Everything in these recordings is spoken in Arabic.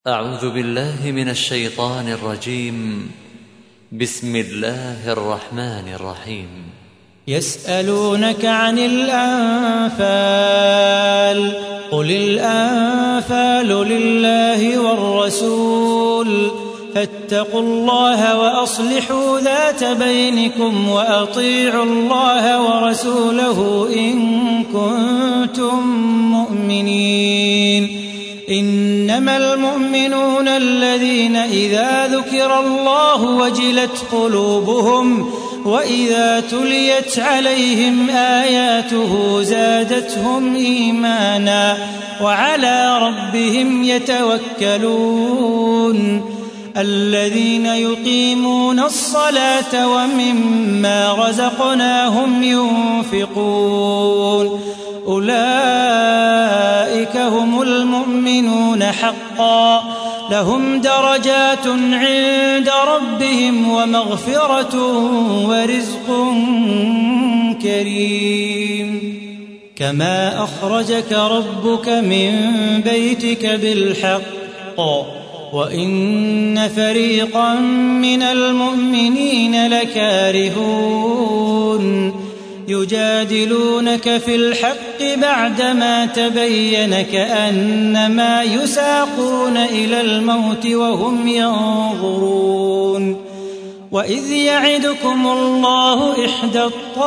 أعوذ بالله من الشيطان الرجيم. بسم الله الرحمن الرحيم. يسألونك عن الأنفال قل الأنفال لله والرسول فاتقوا الله وأصلحوا ذات بينكم وأطيعوا الله ورسوله إن كنتم مؤمنين. إنما المؤمنون الذين إذا ذكر الله وجلت قلوبهم وإذا تليت عليهم آياته زادتهم إيمانا وعلى ربهم يتوكلون. الذين يقيمون الصلاة ومما رزقناهم ينفقون أولئك هم المؤمنون حقا لهم درجات عند ربهم ومغفرة ورزق كريم. كما أخرجك ربك من بيتك بالحق وإن فريقا من المؤمنين لكارهون يجادلونك في الحق بعدما تبين كأنما يساقون إلى الموت وهم ينظرون. وإذ يعدكم الله إحدى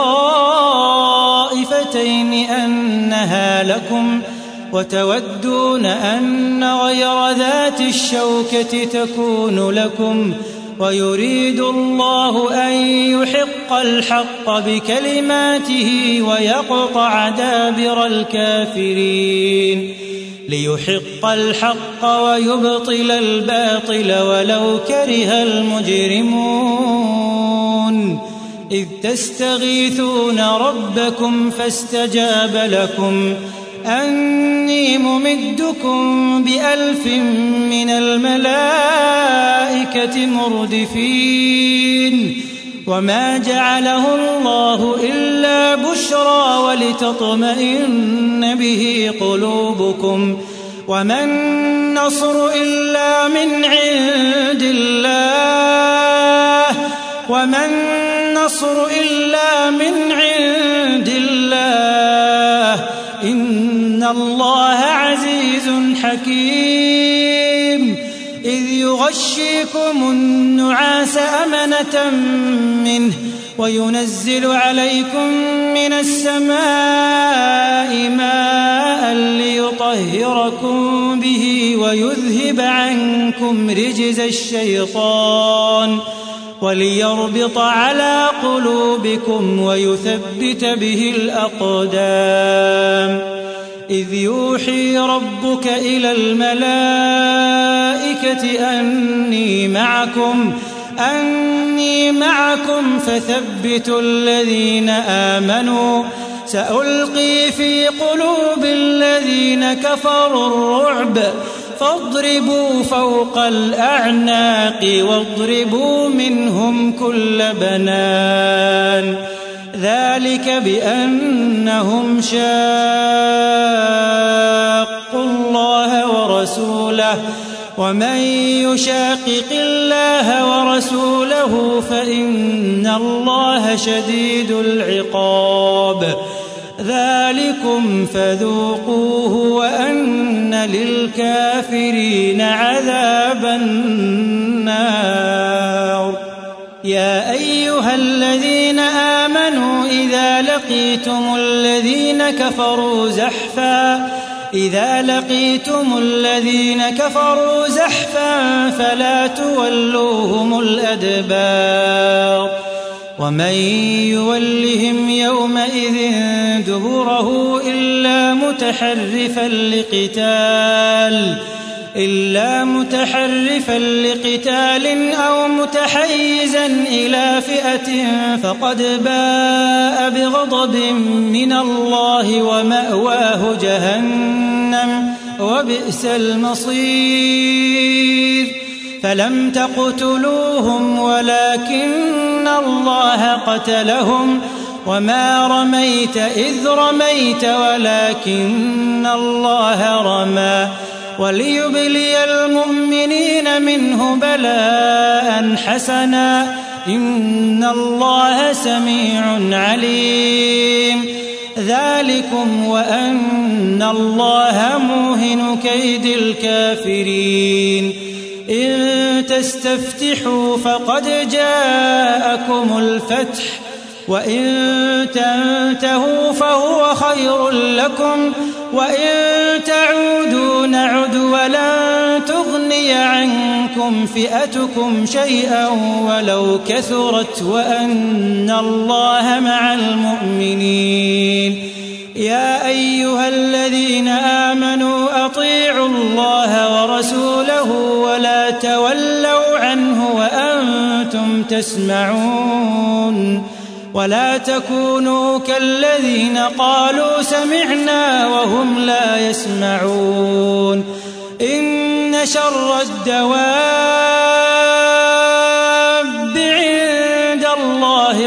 الطائفتين أنها لكم وتودون أن غير ذات الشوكة تكون لكم ويريد الله أن يحق الحق بكلماته ويقطع دابر الكافرين ليحق الحق ويبطل الباطل ولو كره المجرمون. إذ تستغيثون ربكم فاستجاب لكم أني ممدكم ب1000 من الملائكة مردفين. وما جعله الله إلا بشرى ولتطمئن به قلوبكم وما النصر إلا من عند الله إن الله عزيز حكيم. إذ يغشيكم النعاس أمنة منه وينزل عليكم من السماء ماء ليطهركم به ويذهب عنكم رجز الشيطان وليربط على قلوبكم ويثبت به الأقدام. إذ يوحي ربك إلى الملائكة أني معكم فثبتوا الذين آمنوا سألقي في قلوب الذين كفروا الرعب فاضربوا فوق الأعناق واضربوا منهم كل بنان. ذلك بأنهم شاقوا الله ورسوله ومن يشاقق الله ورسوله فإن الله شديد العقاب. ذلكم فذوقوه وأن للكافرين عذاب النار. يا أيها الذين آمنوا إذا لقيتم الذين كفروا زحفا فلا تولوهم الأدبار. ومن يولهم يومئذ دبره إلا متحرفا لقتال أو متحيزا إلى فئة فقد باء بغضب من الله ومأواه جهنم وبئس المصير. فلم تقتلوهم ولكن الله قتلهم وما رميت إذ رميت ولكن الله رمى وليبلي المؤمنين المؤمنين منه بلاء حسنا إن الله سميع عليم ذلكم وأن الله موهن كيد الكافرين إن تستفتحوا فقد جاءكم الفتح وإن تنتهوا فهو خير لكم وإن تعودوا نعد ولن تغني عنكم فئتكم شيئا ولو كثرت وأن الله مع المؤمنين يا أيها الذين آمنوا أطيعوا الله ورسوله ولا تولوا عنه وأنتم تسمعون ولا تكونوا كالذين قالوا سمعنا وهم لا يسمعون إن شر الدواب عند الله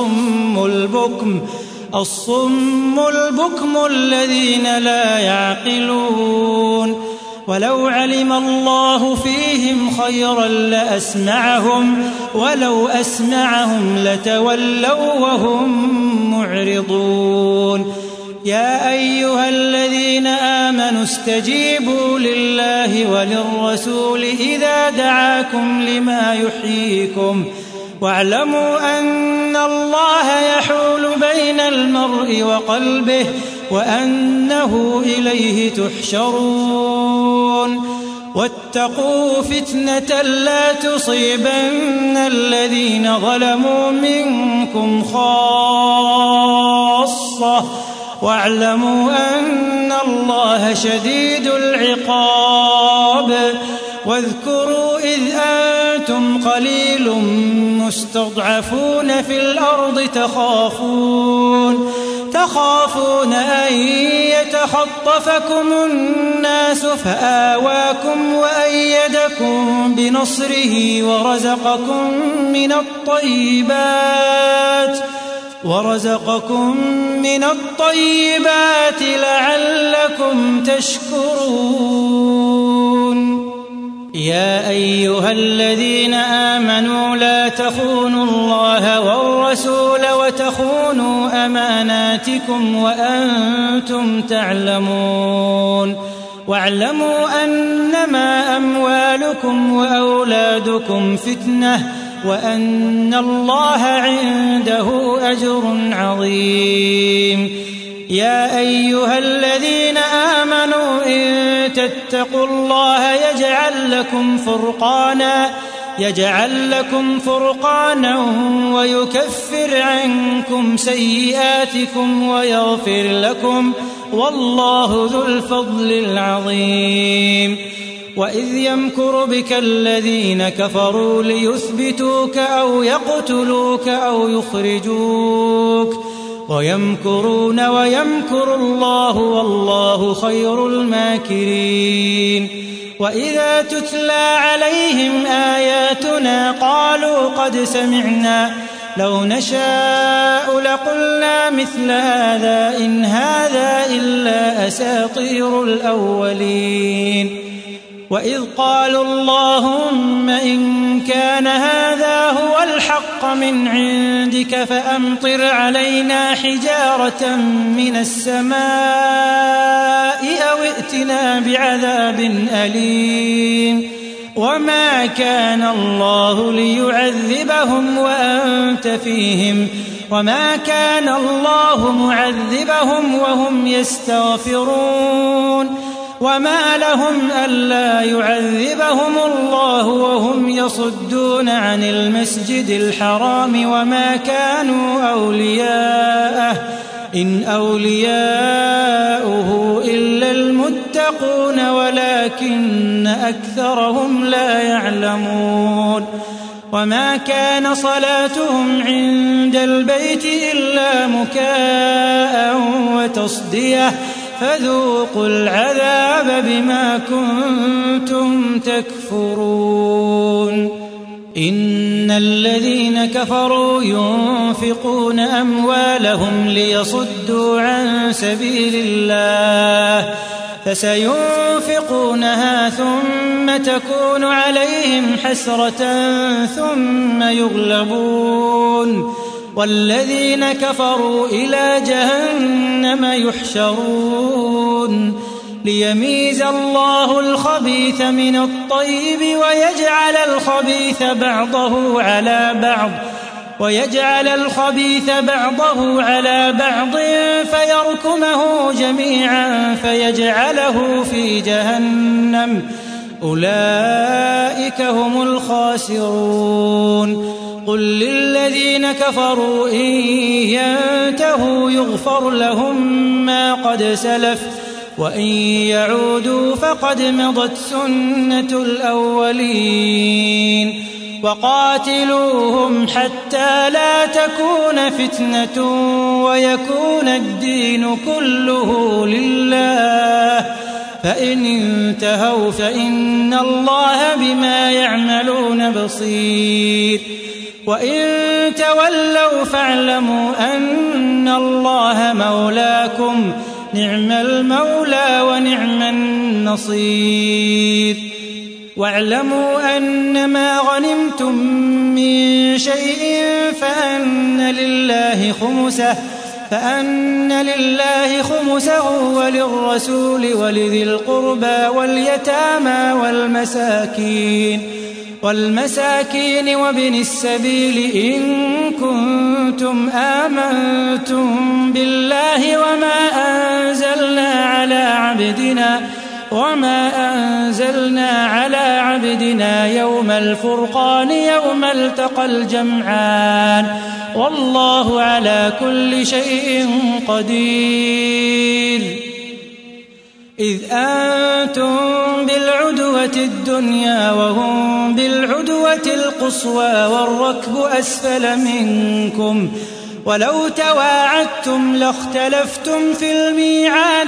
الصم البكم الذين لا يعقلون ولو علم الله فيهم خيرا لأسمعهم ولو أسمعهم لتولوا وهم معرضون يا أيها الذين آمنوا استجيبوا لله وللرسول إذا دعاكم لما يحييكم واعلموا أن الله يحول بين المرء وقلبه وأنه إليه تحشرون واتقوا فتنة لا تصيبن الذين ظلموا منكم خاصة واعلموا أن الله شديد العقاب واذكروا إذ أنتم قليل مستضعفون في الأرض تخافون أن يتخطفكم الناس فآواكم وأيدكم بنصره ورزقكم من الطيبات لعلكم تشكرون يا أيها الذين آمنوا لا تخونوا الله والرسول وتخونوا أماناتكم وأنتم تعلمون واعلموا أنما أموالكم وأولادكم فتنة وأن الله عنده أجر عظيم يا أيها الذين آمنوا إن تتقوا الله يجعل لكم فرقانا ويكفر عنكم سيئاتكم ويغفر لكم والله ذو الفضل العظيم وإذ يمكر بك الذين كفروا ليثبتوك أو يقتلوك أو يخرجوك ويمكرون ويمكر الله والله خير الماكرين وإذا تتلى عليهم آياتنا قالوا قد سمعنا لو نشاء لقلنا مثل هذا إن هذا إلا أساطير الأولين وإذ قالوا اللهم إن كان هذا هو الحق من عندك فأمطر علينا حجارة من السماء أو ائتنا بعذاب أليم وما كان الله ليعذبهم وأنت فيهم وما كان الله معذبهم وهم يستغفرون وما لهم ألا يعذبهم الله وهم يصدون عن المسجد الحرام وما كانوا أولياءه إن أولياؤه إلا المتقون ولكن أكثرهم لا يعلمون وما كان صلاتهم عند البيت إلا مكاء وتصدية فذوقوا العذاب بما كنتم تكفرون إن الذين كفروا ينفقون أموالهم ليصدوا عن سبيل الله فسينفقونها ثم تكون عليهم حسرة ثم يغلبون والذين كفروا إلى جهنم يحشرون ليميز الله الخبيث من الطيب ويجعل الخبيث بعضه على بعض فيركمه جميعا فيجعله في جهنم أولئك هم الخاسرون قل للذين كفروا إن ينتهوا يغفر لهم ما قد سلف وإن يعودوا فقد مضت سنة الأولين وقاتلوهم حتى لا تكون فتنة ويكون الدين كله لله فإن انتهوا فإن الله بما يعملون بصير وإن تولوا فاعلموا أن الله مولاكم نعم المولى ونعم النصير واعلموا أنما غنمتم من شيء فأن لله خمسه وللرسول ولذي القربى واليتامى والمساكين وابن السبيل إن كنتم آمنتم بالله وما أنزلنا على عبدنا يوم الفرقان يوم التقى الجمعان والله على كل شيء قدير إذ أنتم بالعدوة الدنيا وهم بالعدوة القصوى والركب أسفل منكم ولو تواعدتم لاختلفتم في الميعاد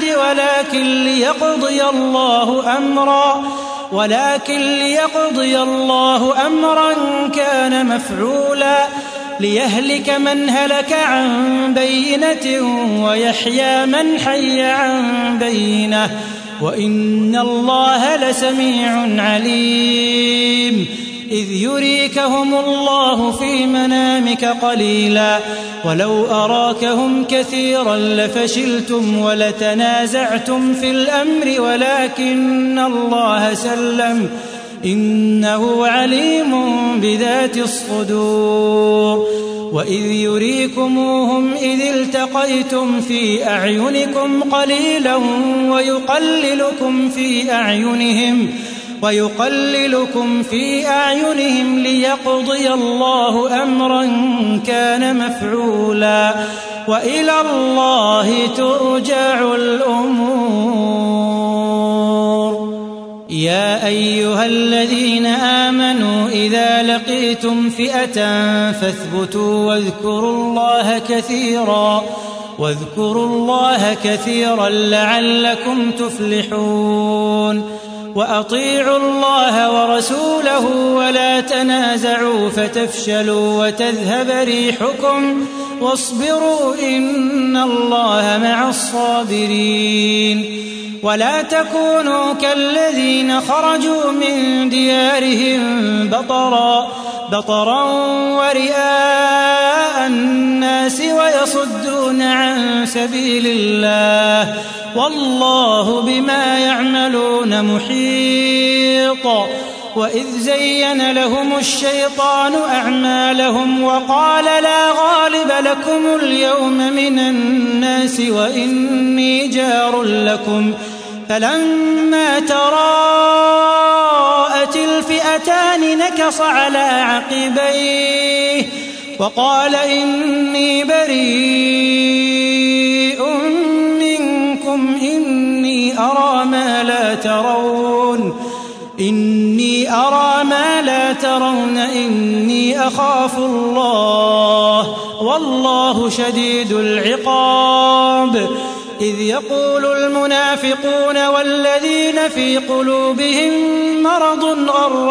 ولكن ليقضي الله أمرا كان مفعولا ليهلك من هلك عن بينة ويحيى من حي عن بينة وإن الله لسميع عليم إذ يريكهم الله في منامك قليلا ولو أراكهم كثيرا لفشلتم ولتنازعتم في الأمر ولكن الله سلم إنه عليم بذات الصدور وإذ يريكموهم إذ التقيتم في أعينكم قليلا ويقللكم في أعينهم ليقضي الله أمرا كان مفعولا وإلى الله ترجع الأمور يا أيها الذين آمنوا إذا لقيتم فئة فاثبتوا واذكروا الله كثيرا لعلكم تفلحون وأطيعوا الله ورسوله ولا تنازعوا فتفشلوا وتذهب ريحكم واصبروا إن الله مع الصابرين ولا تكونوا كالذين خرجوا من ديارهم بطرا ورئاء الناس ويصدون عن سبيل الله والله بما يعملون محيط وإذ زين لهم الشيطان أعمالهم وقال لا غالب لكم اليوم من الناس وإني جار لكم فلما تراءت الفئتان نكص على عقبيه وقال إني بريء منكم إني أرى ما لا ترون إني أخاف الله والله شديد العقاب إذ يقول المنافقون والذين في قلوبهم مرض غر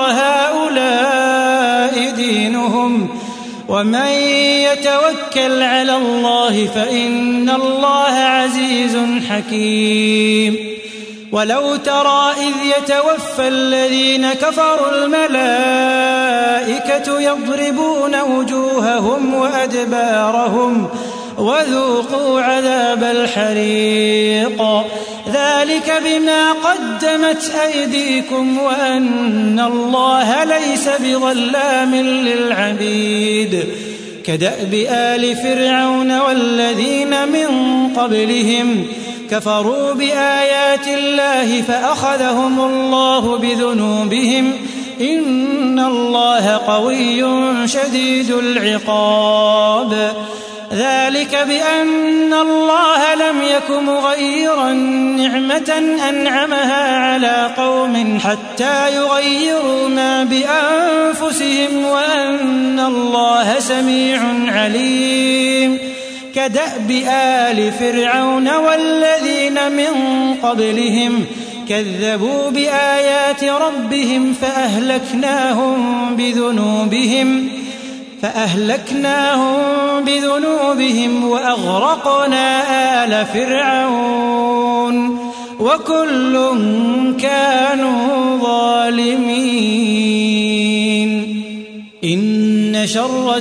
هؤلاء دينهم ومن يتوكل على الله فإن الله عزيز حكيم ولو ترى إذ يتوفى الذين كفروا الملائكة يضربون وجوههم وأدبارهم وذوقوا عذاب الحريق ذلك بما قدمت أيديكم وأن الله ليس بظلام للعبيد كدأب آل فرعون والذين من قبلهم كفروا بآيات الله فأخذهم الله بذنوبهم إن الله قوي شديد العقاب ذلك بأن الله لم يك مغيرا نعمة أنعمها على قوم حتى يغيروا ما بأنفسهم وأن الله سميع عليم كدأب آل فرعون والذين من قبلهم كذبوا بآيات ربهم فأهلكناهم بذنوبهم وأغرقنا آل فرعون وكل كانوا ظالمين إن شر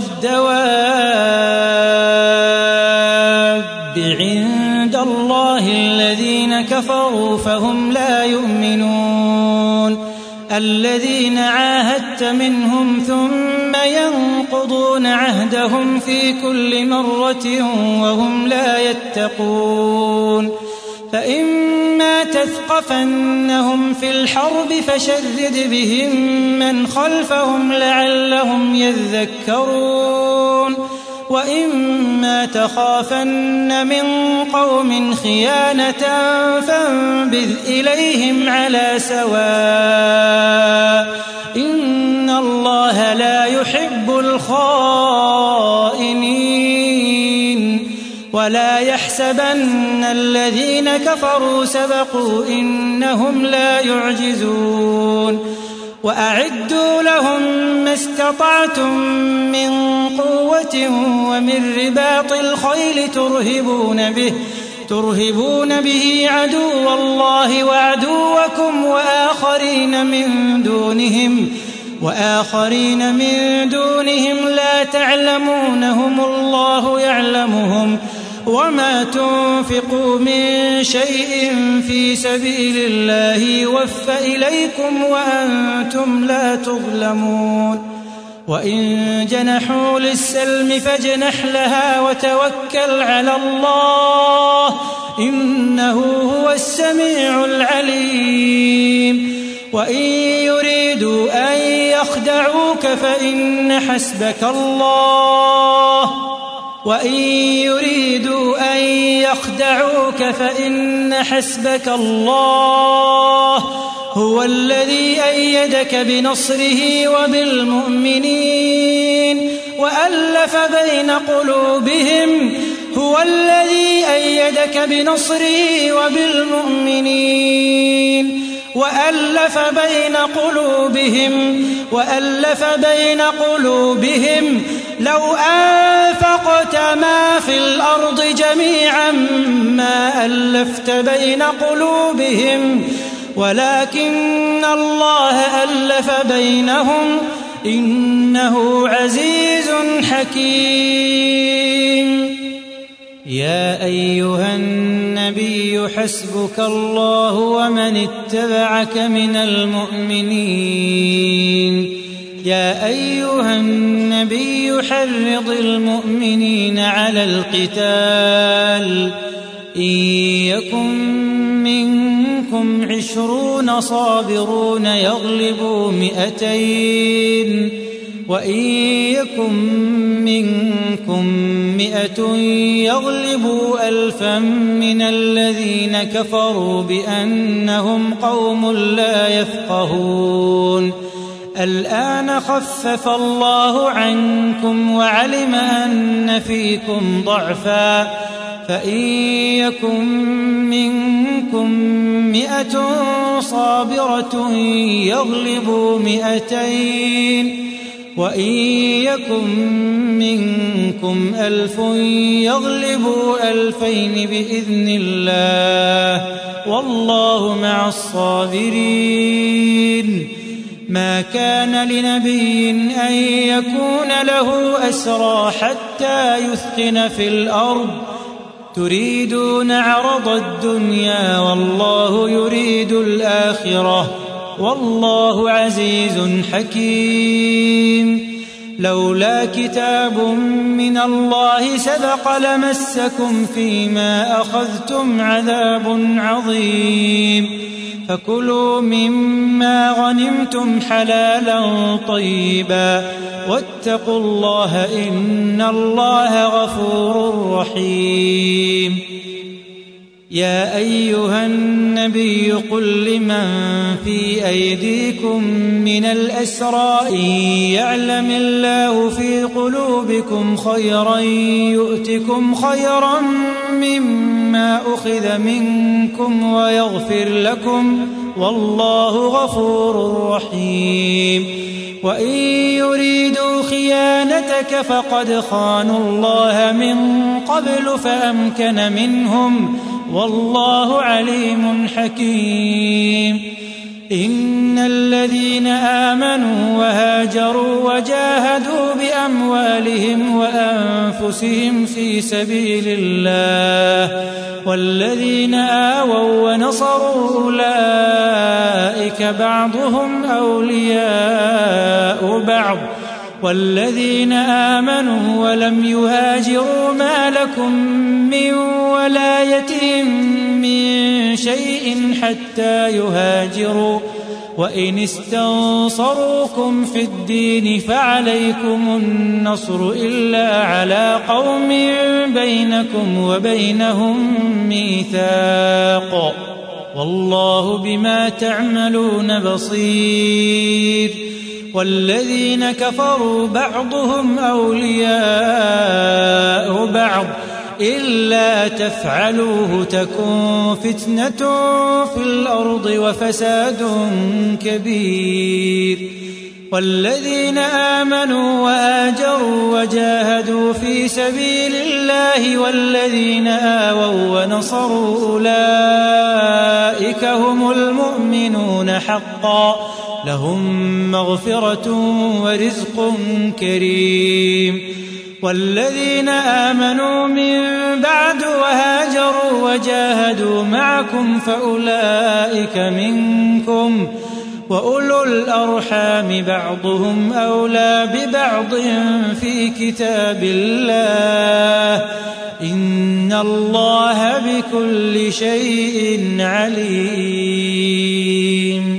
الدواب عند الله الذين كفروا فهم لا يؤمنون الذين عاهدت منهم ثم ينقضون عهدهم في كل مرة وهم لا يتقون فإما تثقفنهم في الحرب فشرد بهم من خلفهم لعلهم يذكرون وإما تخافن من قوم خيانة فانبذ إليهم على سواء إن الله لا يحب الخائنين ولا يحسبن الذين كفروا سبقوا إنهم لا يعجزون وأعدوا لهم ما استطعتم من قوة ومن رباط الخيل ترهبون به عدو الله وعدوكم وآخرين من دونهم لا تعلمونهم الله يعلمهم وما تنفقوا من شيء في سبيل الله يوفى إليكم وأنتم لا تظلمون وإن جنحوا للسلم فاجنح لها وتوكل على الله إنه هو السميع العليم وإن يريدوا أن يخدعوك فإن حسبك الله هو الذي أيدك بنصره وبالمؤمنين وألف بين قلوبهم لو أنفقت ما في الأرض جميعا ما ألفت بين قلوبهم ولكن الله ألف بينهم إنه عزيز حكيم يا أيها النبي حسبك الله ومن اتبعك من المؤمنين يا أيها النبي حرض المؤمنين على القتال إن يكن منكم 20 صابرون يغلبوا 200 وإن يكن منكم 100 يغلبوا 1000 من الذين كفروا بأنهم قوم لا يفقهون الآن خفف الله عنكم وعلم أن فيكم ضعفا فإن يكن منكم 100 صابرة يغلبوا 200 وإن يكن منكم 1000 يغلبوا 2000 بإذن الله والله مع الصابرين. ما كان لنبي أن يكون له أسرى حتى يثخن في الأرض تريدون عرض الدنيا والله يريد الآخرة والله عزيز حكيم. لولا كتاب من الله سبق لمسكم فيما أخذتم عذاب عظيم. فكلوا مما غنمتم حلالا طيبا واتقوا الله إن الله غفور رحيم. يا أيها النبي قل لمن في أيديكم من الأسرى إن يعلم الله في قلوبكم خيرا يؤتكم خيرا مما أخذ منكم ويغفر لكم والله غفور رحيم. وإن يريدوا خيانتك فقد خانوا الله من قبل فأمكن منهم والله عليم حكيم. إن الذين آمنوا وهاجروا وجاهدوا بأموالهم وأنفسهم في سبيل الله والذين آووا ونصروا أولئك بعضهم أولياء بعض والذين آمنوا ولم يهاجروا ما لكم من ولايتهم من شيء حتى يهاجروا وإن استنصروكم في الدين فعليكم النصر إلا على قوم بينكم وبينهم ميثاق والله بما تعملون بصير. والذين كفروا بعضهم أولياء بعض إلا تفعلوه تكن فتنة في الأرض وفساد كبير. والذين آمنوا وآجروا وجاهدوا في سبيل الله والذين آووا ونصروا أولئك هم المؤمنون حقا لهم مغفرة ورزق كريم. والذين آمنوا من بعد وهاجروا وجاهدوا معكم فأولئك منكم وأولو الأرحام بعضهم أولى ببعض في كتاب الله إن الله بكل شيء عليم.